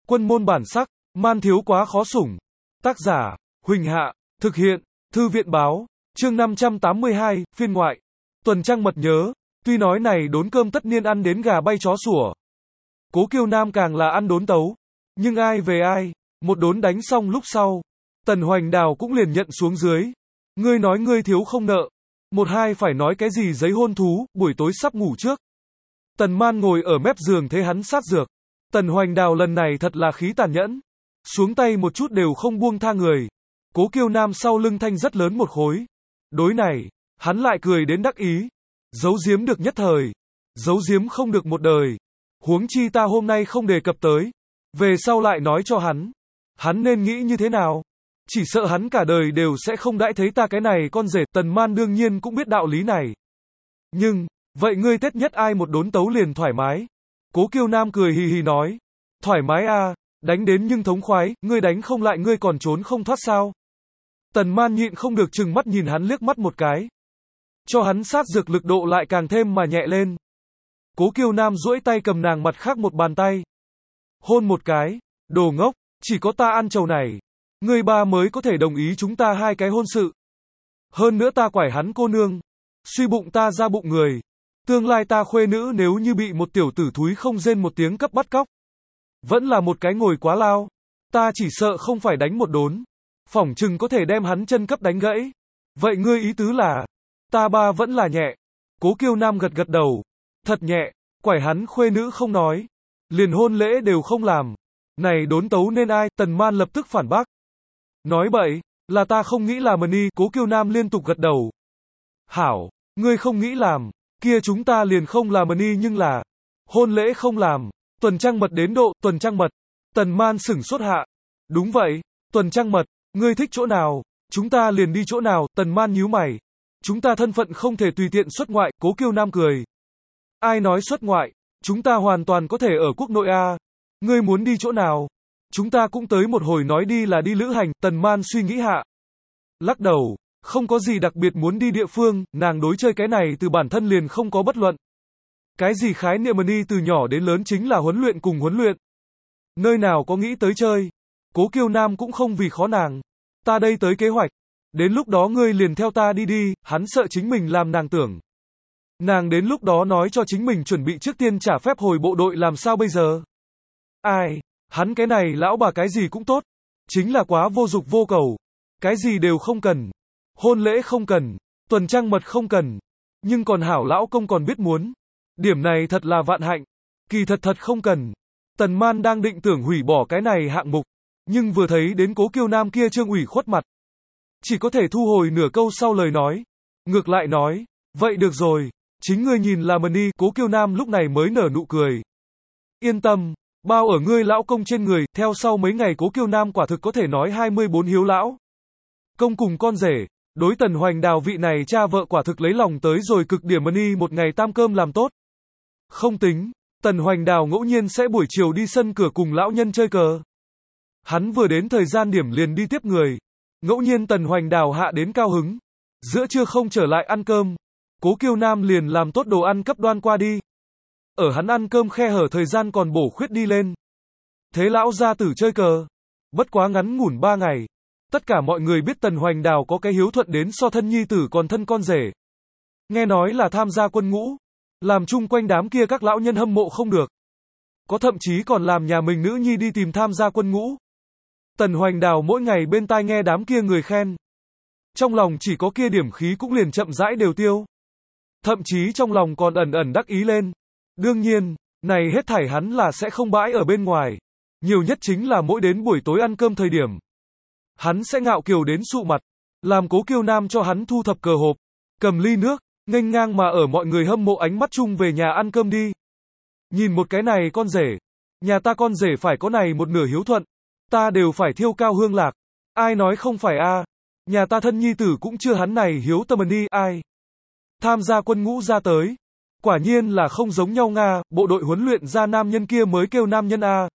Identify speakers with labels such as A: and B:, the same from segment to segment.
A: Quân môn bản sắc, man thiếu quá khó sủng. Tác giả, Huỳnh Hạ, thực hiện, Thư viện báo, chương 582, phiên ngoại. Tuần trăng mật nhớ, tuy nói này đốn cơm tất niên ăn đến gà bay chó sủa. Cố Kiêu Nam càng là ăn đốn tấu, nhưng ai về ai, một đốn đánh xong lúc sau, Tần Hoành Đào cũng liền nhận xuống dưới. Ngươi nói ngươi thiếu không nợ, một hai phải nói cái gì giấy hôn thú, buổi tối sắp ngủ trước. Tần Man ngồi ở mép giường thấy hắn sát dược. Tần Hoành Đào lần này thật là khí tàn nhẫn, xuống tay một chút đều không buông tha người. Cố Kiêu Nam sau lưng thanh rất lớn một khối. Đối này, hắn lại cười đến đắc ý. Giấu giếm được nhất thời, giấu giếm không được một đời. Huống chi ta hôm nay không đề cập tới, về sau lại nói cho hắn nên nghĩ như thế nào? Chỉ sợ hắn cả đời đều sẽ không đãi thấy ta cái này con rể. Tần Man đương nhiên cũng biết đạo lý này. Nhưng, vậy ngươi Tết nhất ai một đốn tấu liền thoải mái? Cố Kiêu Nam cười hì hì nói. Thoải mái à, đánh đến nhưng thống khoái, ngươi đánh không lại ngươi còn trốn không thoát sao? Tần Man nhịn không được trừng mắt nhìn hắn liếc mắt một cái. Cho hắn sát dược lực độ lại càng thêm mà nhẹ lên. Cố Kiêu Nam duỗi tay cầm nàng mặt khác một bàn tay. Hôn một cái, đồ ngốc, chỉ có ta ăn trầu này. Ngươi ba mới có thể đồng ý chúng ta hai cái hôn sự. Hơn nữa ta quải hắn cô nương. Suy bụng ta ra bụng người. Tương lai ta khuê nữ nếu như bị một tiểu tử thúi không rên một tiếng cấp bắt cóc. Vẫn là một cái ngồi quá lao. Ta chỉ sợ không phải đánh một đốn. Phỏng chừng có thể đem hắn chân cấp đánh gãy. Vậy ngươi ý tứ là, ta ba vẫn là nhẹ. Cố Kiêu Nam gật gật đầu. Thật nhẹ, quải hắn khuê nữ không nói. Liền hôn lễ đều không làm. Này đốn tấu nên ai? Tần Man lập tức phản bác. Nói bậy, là ta không nghĩ làm đi. Cố Kiêu Nam liên tục gật đầu. Hảo, ngươi không nghĩ làm, kia chúng ta liền không làm đi nhưng là, hôn lễ không làm, tuần trăng mật đến độ, tuần trăng mật. Tần Man sửng sốt hạ. Đúng vậy, tuần trăng mật, ngươi thích chỗ nào, chúng ta liền đi chỗ nào. Tần Man nhíu mày. Chúng ta thân phận không thể tùy tiện xuất ngoại. Cố Kiêu Nam cười. Ai nói xuất ngoại, chúng ta hoàn toàn có thể ở quốc nội a. Ngươi muốn đi chỗ nào? Chúng ta cũng tới một hồi nói đi là đi lữ hành. Tần Man suy nghĩ hạ. Lắc đầu, không có gì đặc biệt muốn đi địa phương, nàng đối chơi cái này từ bản thân liền không có bất luận. Cái gì khái niệm mà đi từ nhỏ đến lớn chính là huấn luyện cùng huấn luyện. Nơi nào có nghĩ tới chơi. Cố Kiêu Nam cũng không vì khó nàng. Ta đây tới kế hoạch. Đến lúc đó ngươi liền theo ta đi đi, hắn sợ chính mình làm nàng tưởng. Nàng đến lúc đó nói cho chính mình chuẩn bị trước tiên trả phép hồi bộ đội làm sao bây giờ? Ai, hắn cái này lão bà cái gì cũng tốt. Chính là quá vô dục vô cầu. Cái gì đều không cần. Hôn lễ không cần. Tuần trăng mật không cần. Nhưng còn hảo lão công còn biết muốn. Điểm này thật là vạn hạnh. Kỳ thật không cần. Tần Man đang định tưởng hủy bỏ cái này hạng mục. Nhưng vừa thấy đến Cố Kiêu Nam kia trương ủy khuất mặt. Chỉ có thể thu hồi nửa câu sau lời nói. Ngược lại nói. Vậy được rồi. Chính ngươi nhìn là mình đi. Cố Kiêu Nam lúc này mới nở nụ cười. Yên tâm. Bao ở ngươi lão công trên người. Theo sau mấy ngày Cố Kiêu Nam quả thực có thể nói 24 hiếu lão công cùng con rể. Đối Tần Hoành Đào vị này cha vợ quả thực lấy lòng tới rồi cực điểm đi một ngày tam cơm làm tốt. Không tính. Tần Hoành Đào ngẫu nhiên sẽ buổi chiều đi sân cửa cùng lão nhân chơi cờ. Hắn vừa đến thời gian điểm liền đi tiếp người. Ngẫu nhiên Tần Hoành Đào hạ đến cao hứng. Giữa trưa không trở lại ăn cơm. Cố Kiêu Nam liền làm tốt đồ ăn cấp đoan qua đi. Ở hắn ăn cơm khe hở thời gian còn bổ khuyết đi lên. Thế lão gia tử chơi cờ. Bất quá ngắn ngủn 3 ngày. Tất cả mọi người biết Tần Hoành Đào có cái hiếu thuận đến so thân nhi tử còn thân con rể. Nghe nói là tham gia quân ngũ. Làm chung quanh đám kia các lão nhân hâm mộ không được. Có thậm chí còn làm nhà mình nữ nhi đi tìm tham gia quân ngũ. Tần Hoành Đào mỗi ngày bên tai nghe đám kia người khen. Trong lòng chỉ có kia điểm khí cũng liền chậm rãi đều tiêu. Thậm chí trong lòng còn ẩn ẩn đắc ý lên. Đương nhiên, này hết thảy hắn là sẽ không bãi ở bên ngoài. Nhiều nhất chính là mỗi đến buổi tối ăn cơm thời điểm. Hắn sẽ ngạo kiều đến sụ mặt. Làm Cố Kiêu Nam cho hắn thu thập cờ hộp. Cầm ly nước, nghênh ngang mà ở mọi người hâm mộ ánh mắt chung về nhà ăn cơm đi. Nhìn một cái này con rể. Nhà ta con rể phải có này một nửa hiếu thuận. Ta đều phải thiêu cao hương lạc. Ai nói không phải a? Nhà ta thân nhi tử cũng chưa hắn này hiếu tâm đi. Ai? Tham gia quân ngũ ra tới. Quả nhiên là không giống nhau Nga. Bộ đội huấn luyện ra nam nhân kia mới kêu nam nhân a.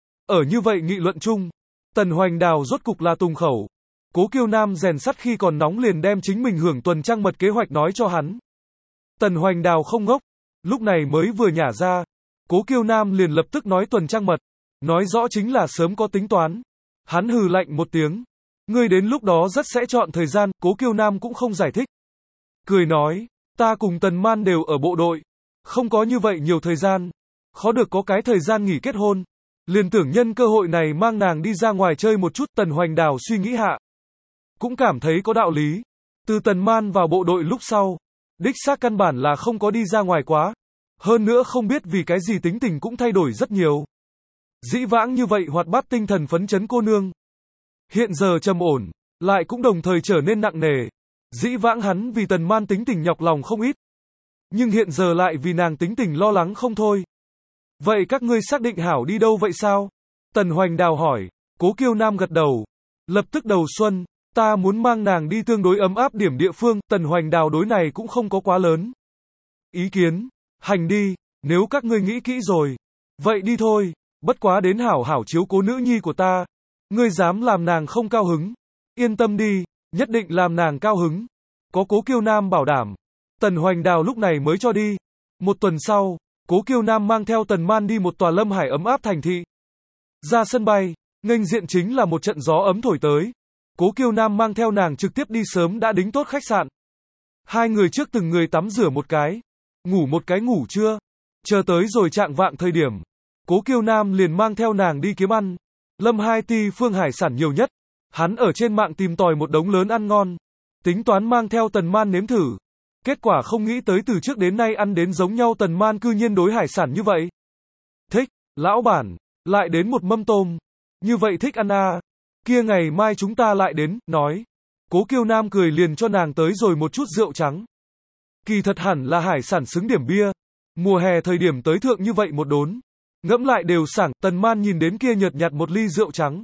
A: Ở như vậy nghị luận chung. Tần Hoành Đào rốt cục là tùng khẩu. Cố Kiêu Nam rèn sắt khi còn nóng liền đem chính mình hưởng tuần trăng mật kế hoạch nói cho hắn. Tần Hoành Đào không ngốc. Lúc này mới vừa nhả ra. Cố Kiêu Nam liền lập tức nói tuần trăng mật. Nói rõ chính là sớm có tính toán. Hắn hừ lạnh một tiếng. Ngươi đến lúc đó rất sẽ chọn thời gian, Cố Kiêu Nam cũng không giải thích. Cười nói, ta cùng Tần Man đều ở bộ đội. Không có như vậy nhiều thời gian. Khó được có cái thời gian nghỉ kết hôn. Liền tưởng nhân cơ hội này mang nàng đi ra ngoài chơi một chút. Tần Hoành Đào suy nghĩ hạ. Cũng cảm thấy có đạo lý. Từ Tần Man vào bộ đội lúc sau. Đích xác căn bản là không có đi ra ngoài quá. Hơn nữa không biết vì cái gì tính tình cũng thay đổi rất nhiều. Dĩ vãng như vậy hoạt bát tinh thần phấn chấn cô nương. Hiện giờ trầm ổn, lại cũng đồng thời trở nên nặng nề. Dĩ vãng hắn vì Tần Man tính tình nhọc lòng không ít. Nhưng hiện giờ lại vì nàng tính tình lo lắng không thôi. Vậy các ngươi xác định hảo đi đâu vậy sao? Tần Hoành Đào hỏi. Cố Kiêu Nam gật đầu. Lập tức đầu xuân, ta muốn mang nàng đi tương đối ấm áp điểm địa phương. Tần Hoành Đào đối này cũng không có quá lớn ý kiến. Hành đi, nếu các ngươi nghĩ kỹ rồi. Vậy đi thôi, bất quá đến hảo hảo chiếu cố nữ nhi của ta. Ngươi dám làm nàng không cao hứng. Yên tâm đi, nhất định làm nàng cao hứng. Có Cố Kiêu Nam bảo đảm. Tần Hoành Đào lúc này mới cho đi. Một tuần sau, Cố Kiêu Nam mang theo Tần Man đi một tòa lâm hải ấm áp thành thị. Ra sân bay, nghênh diện chính là một trận gió ấm thổi tới. Cố Kiêu Nam mang theo nàng trực tiếp đi sớm đã đính tốt khách sạn. Hai người trước từng người tắm rửa một cái. Ngủ một cái ngủ trưa. Chờ tới rồi chạng vạng thời điểm. Cố Kiêu Nam liền mang theo nàng đi kiếm ăn. Lâm Hai Ti phương hải sản nhiều nhất. Hắn ở trên mạng tìm tòi một đống lớn ăn ngon. Tính toán mang theo Tần Man nếm thử. Kết quả không nghĩ tới từ trước đến nay ăn đến giống nhau. Tần Man cư nhiên đối hải sản như vậy. Thích, lão bản, lại đến một mâm tôm. Như vậy thích ăn à. Kia ngày mai chúng ta lại đến, nói. Cố Kiêu Nam cười liền cho nàng tới rồi một chút rượu trắng. Kỳ thật hẳn là hải sản xứng điểm bia. Mùa hè thời điểm tới thượng như vậy một đốn. Ngẫm lại đều sảng. Tần Man nhìn đến kia nhợt nhạt một ly rượu trắng.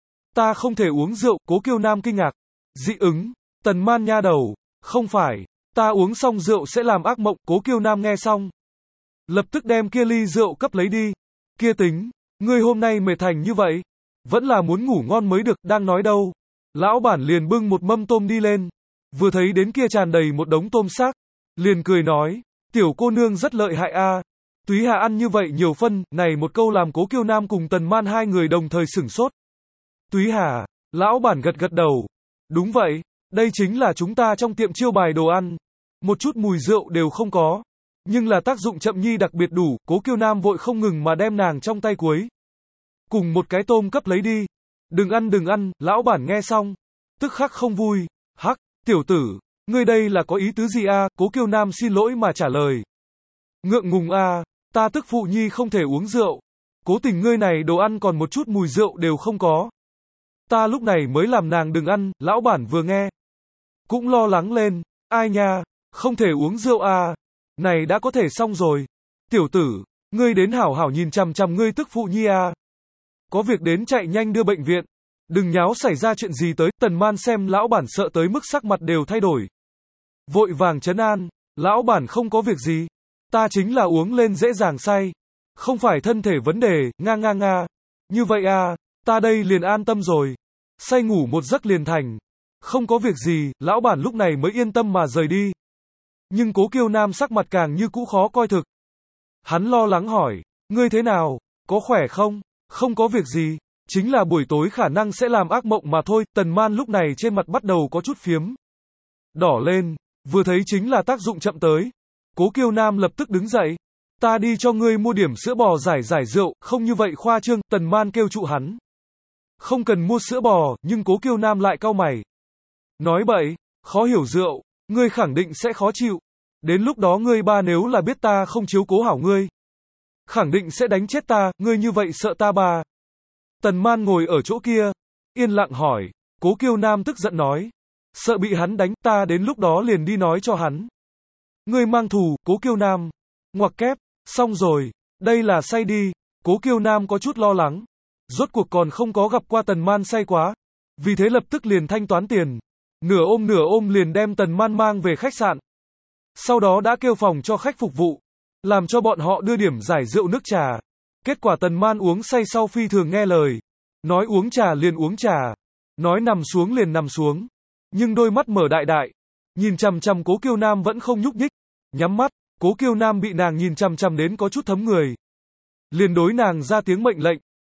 A: Ta không thể uống rượu. Cố Kiêu Nam kinh ngạc. Dị ứng. Tần Man nha đầu. Không phải. Ta uống xong rượu sẽ làm ác mộng. Cố Kiêu Nam nghe xong. Lập tức đem kia ly rượu cấp lấy đi. Kia tính. Ngươi hôm nay mệt thành như vậy. Vẫn là muốn ngủ ngon mới được. Đang nói đâu. Lão bản liền bưng một mâm tôm đi lên. Vừa thấy đến kia tràn đầy một đống tôm xác. Liền cười nói. Tiểu cô nương rất lợi hại a. Túy Hà ăn như vậy nhiều phân. Này một câu làm Cố Kiêu Nam cùng Tần Man hai người đồng thời sửng sốt. Túy Hà. Lão bản gật gật đầu. Đúng vậy. Đây chính là chúng ta trong tiệm chiêu bài đồ ăn. Một chút mùi rượu đều không có. Nhưng là tác dụng chậm nhi đặc biệt đủ. Cố Kiêu Nam vội không ngừng mà đem nàng trong tay cuối. Cùng một cái tôm cấp lấy đi. Đừng ăn, lão bản nghe xong. Tức khắc không vui. Hắc, tiểu tử. Ngươi đây là có ý tứ gì a? Cố Kiêu Nam xin lỗi mà trả lời. Ngượng ngùng a, ta tức phụ nhi không thể uống rượu. Cố tình ngươi này đồ ăn còn một chút mùi rượu đều không có. Ta lúc này mới làm nàng đừng ăn. Lão bản vừa nghe. Cũng lo lắng lên. Ai nha, không thể uống rượu a. Này đã có thể xong rồi. Tiểu tử, ngươi đến hảo hảo nhìn chằm chằm ngươi tức phụ nhi a. Có việc đến chạy nhanh đưa bệnh viện. Đừng nháo xảy ra chuyện gì tới. Tần Man xem lão bản sợ tới mức sắc mặt đều thay đổi. Vội vàng trấn an. Lão bản không có việc gì. Ta chính là uống lên dễ dàng say. Không phải thân thể vấn đề. Nga. Như vậy à, ta đây liền an tâm rồi. Say ngủ một giấc liền thành. Không có việc gì. Lão bản lúc này mới yên tâm mà rời đi. Nhưng Cố Kiêu Nam sắc mặt càng như cũ khó coi thực. Hắn lo lắng hỏi. Ngươi thế nào? Có khỏe không? Không có việc gì. Chính là buổi tối khả năng sẽ làm ác mộng mà thôi. Tần Man lúc này trên mặt bắt đầu có chút phiếm. Đỏ lên. Vừa thấy chính là tác dụng chậm tới. Cố Kiêu Nam lập tức đứng dậy. Ta đi cho ngươi mua điểm sữa bò giải rượu. Không như vậy khoa trương. Tần Man kêu trụ hắn. Không cần mua sữa bò. Nhưng Cố Kiêu Nam lại cau mày. Nói bậy. Khó hiểu rượu. Ngươi khẳng định sẽ khó chịu. Đến lúc đó ngươi ba nếu là biết ta không chiếu cố hảo ngươi. Khẳng định sẽ đánh chết ta. Ngươi như vậy sợ ta ba. Tần Man ngồi ở chỗ kia. Yên lặng hỏi. Cố Kiêu Nam tức giận nói. Sợ bị hắn đánh. Ta đến lúc đó liền đi nói cho hắn. Ngươi mang thù. Cố Kiêu Nam. Ngoặc kép. Xong rồi. Đây là say đi. Cố Kiêu Nam có chút lo lắng. Rốt cuộc còn không có gặp qua Tần Man say quá. Vì thế lập tức liền thanh toán tiền. Nửa ôm liền đem Tần Man mang về khách sạn. Sau đó đã kêu phòng cho khách phục vụ. Làm cho bọn họ đưa điểm giải rượu nước trà. Kết quả Tần Man uống say sau phi thường nghe lời. Nói uống trà liền uống trà. Nói nằm xuống liền nằm xuống. Nhưng đôi mắt mở đại đại. Nhìn chằm chằm Cố Kiêu Nam vẫn không nhúc nhích. Nhắm mắt. Cố Kiêu Nam bị nàng nhìn chằm chằm đến có chút thấm người. Liền đối nàng ra tiếng mệnh lệnh.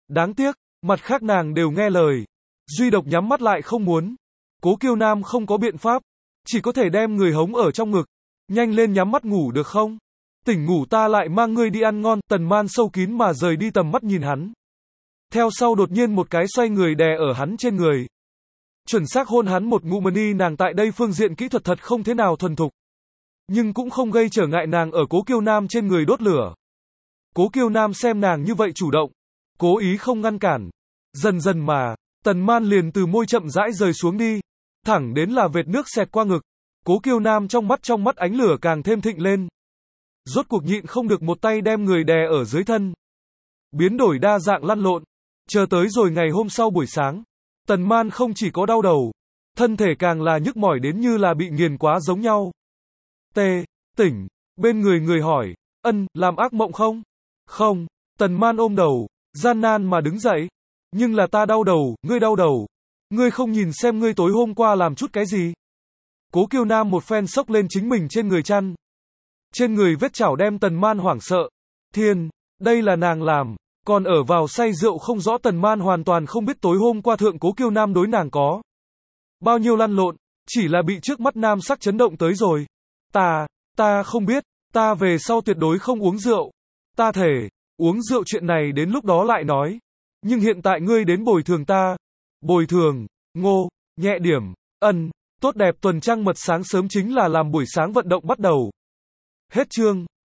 A: Đáng tiếc, mặt khác nàng đều nghe lời. Duy độc nhắm mắt lại không muốn. Cố Kiêu Nam không có biện pháp. Chỉ có thể đem người hống ở trong ngực. Nhanh lên nhắm mắt ngủ được không? Tỉnh ngủ ta lại mang ngươi đi ăn ngon. Tần Man sâu kín mà rời đi tầm mắt nhìn hắn. Theo sau đột nhiên một cái xoay người đè ở hắn trên người. Chuẩn xác hôn hắn một ngụm ni. Nàng tại đây phương diện kỹ thuật thật không thế nào thuần thục. Nhưng cũng không gây trở ngại nàng ở Cố Kiêu Nam trên người đốt lửa. Cố Kiêu Nam xem nàng như vậy chủ động. Cố ý không ngăn cản. Dần dần mà, Tần Man liền từ môi chậm rãi rời xuống đi. Thẳng đến là vệt nước xẹt qua ngực. Cố Kiêu Nam trong mắt ánh lửa càng thêm thịnh lên. Rốt cuộc nhịn không được một tay đem người đè ở dưới thân. Biến đổi đa dạng lăn lộn. Chờ tới rồi ngày hôm sau buổi sáng. Tần Man không chỉ có đau đầu. Thân thể càng là nhức mỏi đến như là bị nghiền quá giống nhau. Tỉnh. Bên người hỏi. Làm ác mộng không? Không. Tần Man ôm đầu. Gian nan mà đứng dậy. Nhưng là ta đau đầu, ngươi đau đầu. Ngươi không nhìn xem ngươi tối hôm qua làm chút cái gì? Cố Kiêu Nam một phen xốc lên chính mình trên người chăn. Trên người vết chảo đem Tần Man hoảng sợ. Thiên, đây là nàng làm. Còn ở vào say rượu không rõ Tần Man hoàn toàn không biết tối hôm qua thượng Cố Kiêu Nam đối nàng có bao nhiêu lăn lộn, chỉ là bị trước mắt nam sắc chấn động tới rồi. Ta không biết, ta về sau tuyệt đối không uống rượu. Ta thề, uống rượu chuyện này đến lúc đó lại nói. Nhưng hiện tại ngươi đến bồi thường ta. Bồi thường, ngô, nhẹ điểm, tốt đẹp tuần trăng mật sáng sớm chính là làm buổi sáng vận động bắt đầu. Hết chương.